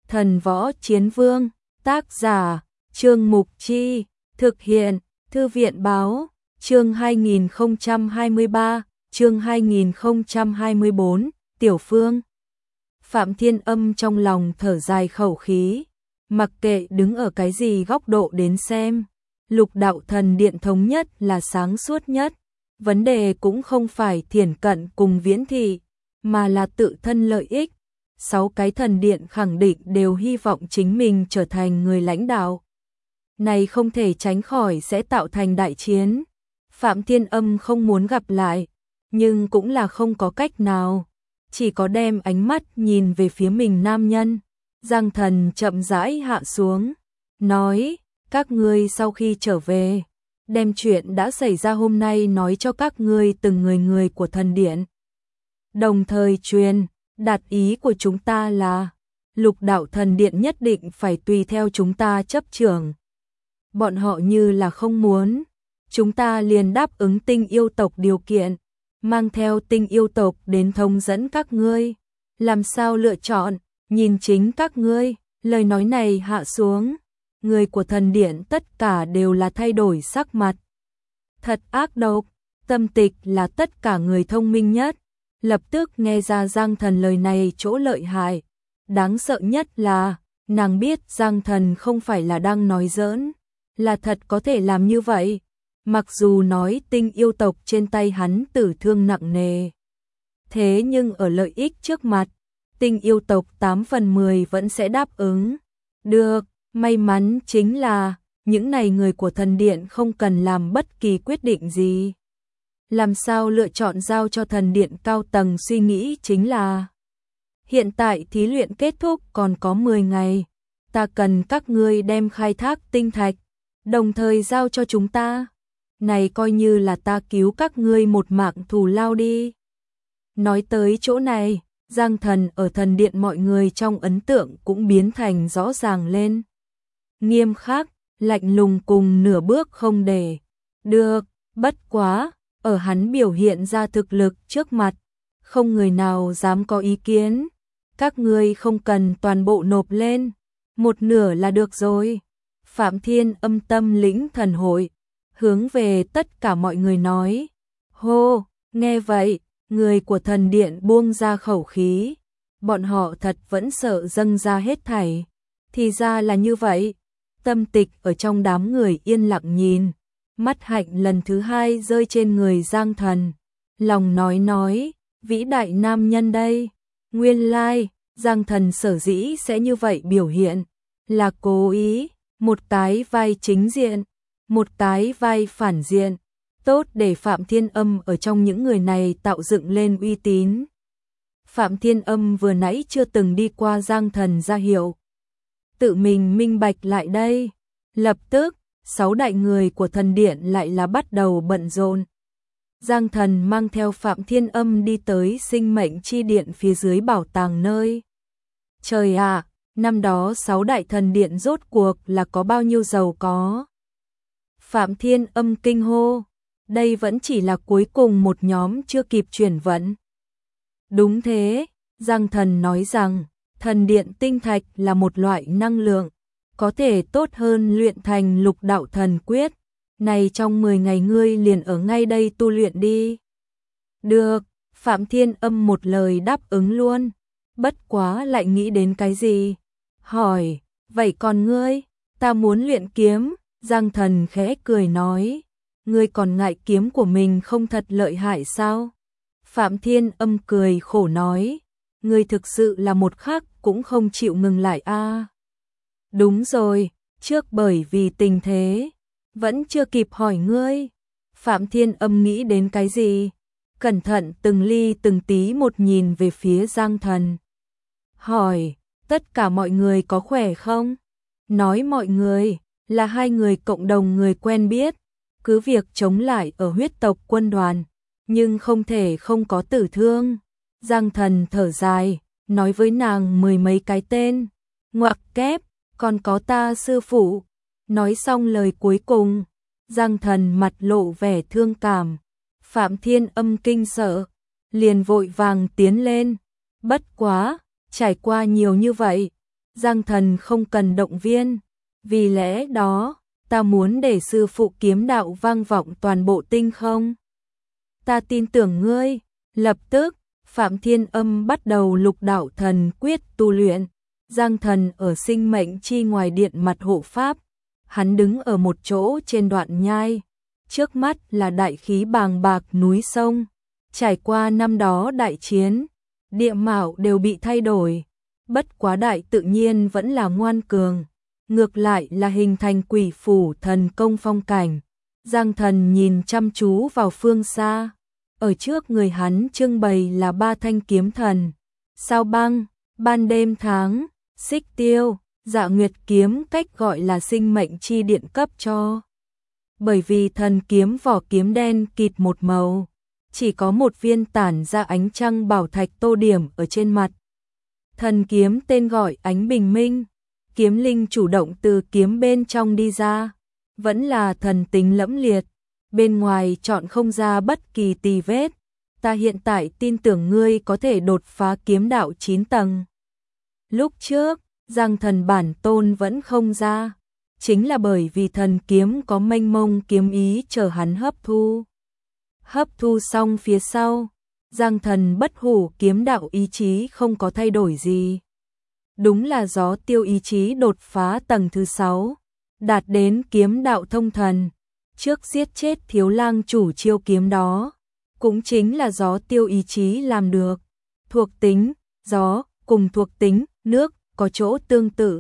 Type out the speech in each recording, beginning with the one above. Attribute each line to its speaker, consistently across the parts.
Speaker 1: Thần Võ Chiến Vương, tác giả, Trương Mục Chi, thực hiện, Thư viện Báo, chương 2023, chương 2024, Tiểu Phương. Phạm Thiên Âm trong lòng thở dài khẩu khí, mặc kệ đứng ở cái gì góc độ đến xem, Lục Đạo Thần Điện thống nhất là sáng suốt nhất, vấn đề cũng không phải thiển cận cùng viễn thị, mà là tự thân lợi ích. 6 cái thần điện khẳng định đều hy vọng chính mình trở thành người lãnh đạo. Này không thể tránh khỏi sẽ tạo thành đại chiến. Phạm Thiên Âm không muốn gặp lại, nhưng cũng là không có cách nào. Chỉ có đem ánh mắt nhìn về phía mình nam nhân. Giang Thần chậm rãi hạ xuống, nói, các ngươi sau khi trở về, đem chuyện đã xảy ra hôm nay nói cho các ngươi từng người của thần điện. Đồng thời truyền, đạt ý của chúng ta là, Lục Đạo Thần Điện nhất định phải tùy theo chúng ta chấp trưởng. Bọn họ như là không muốn, chúng ta liền đáp ứng Tinh yêu tộc điều kiện, mang theo Tinh yêu tộc đến thông dẫn các ngươi. Làm sao lựa chọn, nhìn chính các ngươi. Lời nói này hạ xuống, người của thần điện tất cả đều là thay đổi sắc mặt. Thật ác độc, Tâm Tịch là tất cả người thông minh nhất, lập tức nghe ra Giang Thần lời này chỗ lợi hại. Đáng sợ nhất là, nàng biết Giang Thần không phải là đang nói giỡn, là thật có thể làm như vậy. Mặc dù nói Tinh yêu tộc trên tay hắn tử thương nặng nề, thế nhưng ở lợi ích trước mặt, Tinh yêu tộc 8 phần 10 vẫn sẽ đáp ứng. Được, may mắn chính là, những này người của thần điện không cần làm bất kỳ quyết định gì. Làm sao lựa chọn giao cho thần điện cao tầng suy nghĩ chính là, hiện tại thí luyện kết thúc còn có 10 ngày, ta cần các ngươi đem khai thác tinh thạch, đồng thời giao cho chúng ta. Này coi như là ta cứu các ngươi một mạng thù lao đi. Nói tới chỗ này, Giang Thần ở thần điện mọi người trong ấn tượng cũng biến thành rõ ràng lên. Nghiêm khắc, lạnh lùng cùng nửa bước không để. Được, bất quá, ở hắn biểu hiện ra thực lực trước mặt, không người nào dám có ý kiến. Các ngươi không cần toàn bộ nộp lên, một nửa là được rồi. Phạm Thiên Âm tâm lĩnh thần hội, hướng về tất cả mọi người nói. Hô, nghe vậy, người của thần điện buông ra khẩu khí. Bọn họ thật vẫn sợ dâng ra hết thảy. Thì ra là như vậy. Tâm Tịch ở trong đám người yên lặng nhìn. Mắt hạnh lần thứ 2 rơi trên người Giang Thần. Lòng nói, vĩ đại nam nhân đây. Nguyên lai, Giang Thần sở dĩ sẽ như vậy biểu hiện. Là cố ý, một cái vai chính diện, một cái vai phản diện. Tốt để Phạm Thiên Âm ở trong những người này tạo dựng lên uy tín. Phạm Thiên Âm vừa nãy chưa từng đi qua Giang Thần ra hiệu. Tự mình minh bạch lại đây. Lập tức, 6 đại người của thần điện lại là bắt đầu bận rộn. Giang Thần mang theo Phạm Thiên Âm đi tới sinh mệnh chi điện phía dưới bảo tàng nơi. Trời ạ, năm đó 6 đại thần điện rốt cuộc là có bao nhiêu giàu có. Phạm Thiên Âm kinh hô. Đây vẫn chỉ là cuối cùng một nhóm chưa kịp chuyển vận. Đúng thế, Giang Thần nói rằng, thần điện tinh thạch là một loại năng lượng, có thể tốt hơn luyện thành Lục Đạo Thần Quyết. Này trong 10 ngày ngươi liền ở ngay đây tu luyện đi. Được, Phạm Thiên Âm một lời đáp ứng luôn. Bất quá lại nghĩ đến cái gì? Hỏi, vậy còn ngươi? Ta muốn luyện kiếm. Giang Thần khẽ cười nói. Ngươi còn ngại kiếm của mình không thật lợi hại sao? Phạm Thiên Âm cười khổ nói. Ngươi thực sự là một khắc cũng không chịu ngừng lại a. Đúng rồi, trước bởi vì tình thế, vẫn chưa kịp hỏi ngươi. Phạm Thiên Âm nghĩ đến cái gì? Cẩn thận từng ly từng tí một nhìn về phía Giang Thần. Hỏi, tất cả mọi người có khỏe không? Nói mọi người, là 2 người cộng đồng người quen biết, cứ việc chống lại ở huyết tộc quân đoàn, nhưng không thể không có tử thương. Giang Thần thở dài, nói với nàng 10 mấy cái tên. Ngoặc kép, còn có ta sư phụ. Nói xong lời cuối cùng, Giang Thần mặt lộ vẻ thương cảm. Phạm Thiên Âm kinh sợ, liền vội vàng tiến lên. Bất quá, trải qua nhiều như vậy, Giang Thần không cần động viên, vì lẽ đó, ta muốn để sư phụ kiếm đạo vang vọng toàn bộ tinh không. Ta tin tưởng ngươi. Lập tức, Phạm Thiên Âm bắt đầu lục đạo thần quyết tu luyện. Giang Thần ở sinh mệnh chi ngoài điện mặt hộ pháp. Hắn đứng ở một chỗ trên đoạn nhai. Trước mắt là đại khí bàng bạc núi sông. Trải qua năm đó đại chiến, địa mạo đều bị thay đổi. Bất quá đại tự nhiên vẫn là ngoan cường. Ngược lại là hình thành quỷ phủ thần công phong cảnh. Giang Thần nhìn chăm chú vào phương xa. Ở trước người hắn trưng bày là 3 thanh kiếm thần. Sao băng, ban đêm tháng, xích tiêu, dạ nguyệt kiếm, cách gọi là sinh mệnh chi điện cấp cho. Bởi vì thần kiếm vỏ kiếm đen kịt một màu, chỉ có một viên tản ra ánh trăng bảo thạch tô điểm ở trên mặt. Thần kiếm tên gọi Ánh Bình Minh, kiếm linh chủ động từ kiếm bên trong đi ra, vẫn là thần tính lẫm liệt, bên ngoài chọn không ra bất kỳ tì vết. Ta hiện tại tin tưởng ngươi có thể đột phá kiếm đạo 9 tầng. Lúc trước, Giang Thần bản tôn vẫn không ra, chính là bởi vì thần kiếm có mênh mông kiếm ý chờ hắn hấp thu. Hấp thu xong phía sau, Giang Thần bất hủ kiếm đạo ý chí không có thay đổi gì. Đúng là gió tiêu ý chí đột phá tầng thứ 6, đạt đến kiếm đạo thông thần. Trước giết chết thiếu lang chủ chiêu kiếm đó, cũng chính là gió tiêu ý chí làm được. Thuộc tính, gió, cùng thuộc tính, nước, có chỗ tương tự.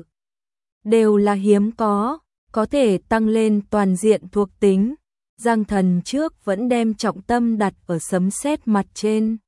Speaker 1: Đều là hiếm có thể tăng lên toàn diện thuộc tính. Giang Thần trước vẫn đem trọng tâm đặt ở sấm sét mặt trên.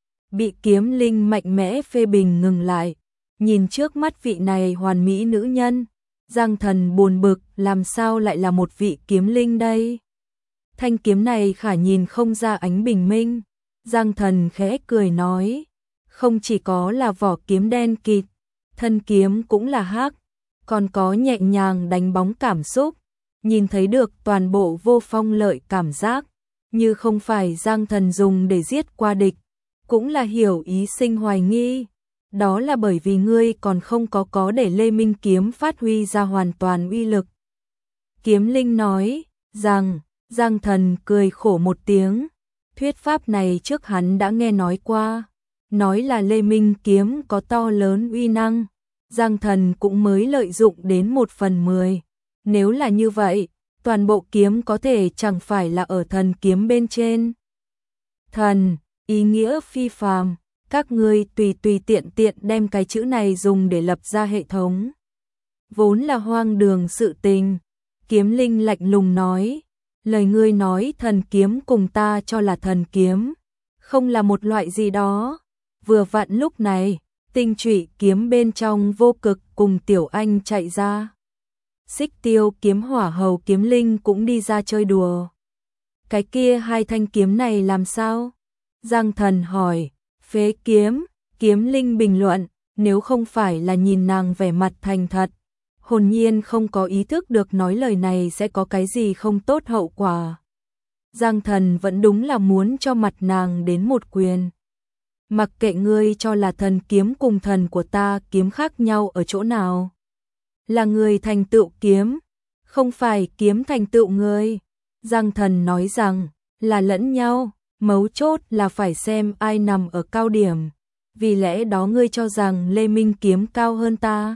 Speaker 1: Bị kiếm linh mạnh mẽ phê bình ngừng lại, nhìn trước mắt vị này hoàn mỹ nữ nhân. Giang Thần buồn bực, làm sao lại là một vị kiếm linh đây? Thanh kiếm này khả nhìn không ra ánh bình minh. Giang Thần khẽ cười nói, không chỉ có là vỏ kiếm đen kịt, thân kiếm cũng là hắc, còn có nhẹ nhàng đánh bóng cảm xúc, nhìn thấy được toàn bộ vô phong lợi cảm giác, như không phải Giang Thần dùng để giết qua địch, cũng là hiểu ý sinh hoài nghi. Đó là bởi vì ngươi còn không có để Lê Minh kiếm phát huy ra hoàn toàn uy lực. Kiếm linh nói rằng, Giang Thần cười khổ một tiếng, thuyết pháp này trước hắn đã nghe nói qua, nói là Lê Minh kiếm có to lớn uy năng, Giang Thần cũng mới lợi dụng đến 1/10. Nếu là như vậy, toàn bộ kiếm có thể chẳng phải là ở thần kiếm bên trên. Thần, ý nghĩa phi phàm, các ngươi tùy tiện đem cái chữ này dùng để lập ra hệ thống. Vốn là hoang đường sự tình. Kiếm linh lạnh lùng nói, lời ngươi nói thần kiếm cùng ta cho là thần kiếm, không là một loại gì đó. Vừa vặn lúc này, tinh trụy kiếm bên trong vô cực cùng Tiểu Anh chạy ra. Xích tiêu kiếm hỏa hầu kiếm linh cũng đi ra chơi đùa. Cái kia 2 thanh kiếm này làm sao? Giang Thần hỏi. Phế kiếm, kiếm linh bình luận, nếu không phải là nhìn nàng vẻ mặt thành thật, hồn nhiên không có ý thức được nói lời này sẽ có cái gì không tốt hậu quả. Giang Thần vẫn đúng là muốn cho mặt nàng đến một quyền. Mặc kệ ngươi cho là thần kiếm cùng thần của ta kiếm khác nhau ở chỗ nào. Là người thành tựu kiếm, không phải kiếm thành tựu ngươi. Giang Thần nói rằng, là lẫn nhau. Mấu chốt là phải xem ai nằm ở cao điểm, vì lẽ đó ngươi cho rằng Lê Minh kiếm cao hơn ta.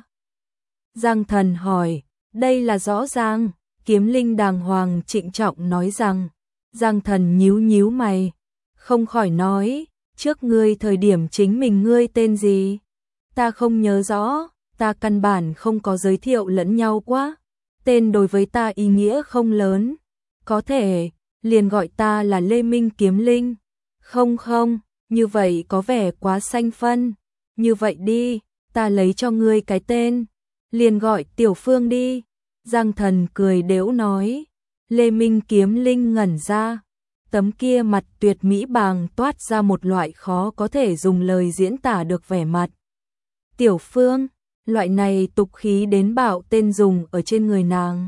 Speaker 1: Giang Thần hỏi, đây là rõ ràng, kiếm linh đàng hoàng trịnh trọng nói rằng. Giang Thần nhíu mày, không khỏi nói, trước ngươi thời điểm chính mình ngươi tên gì? Ta không nhớ rõ, ta căn bản không có giới thiệu lẫn nhau quá, tên đối với ta ý nghĩa không lớn, có thể liền gọi ta là Lê Minh kiếm linh. Không, như vậy có vẻ quá xanh phân. Như vậy đi, ta lấy cho ngươi cái tên, liền gọi Tiểu Phương đi. Giang Thần cười đễu nói. Lê Minh kiếm linh ngẩn ra, tấm kia mặt tuyệt mỹ bàng toát ra một loại khó có thể dùng lời diễn tả được vẻ mặt. Tiểu Phương, loại này tục khí đến bạo tên dùng ở trên người nàng.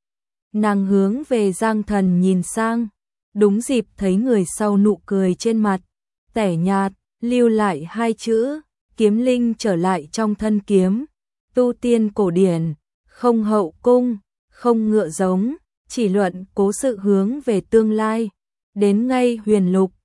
Speaker 1: Nàng hướng về Giang Thần nhìn sang, đúng dịp thấy người sau nụ cười trên mặt, tẻ nhạt, lưu lại 2 chữ, kiếm linh trở lại trong thân kiếm. tu tiên cổ điển, không hậu cung, không ngựa giống, chỉ luận cố sự hướng về tương lai. Đến ngay huyền lục,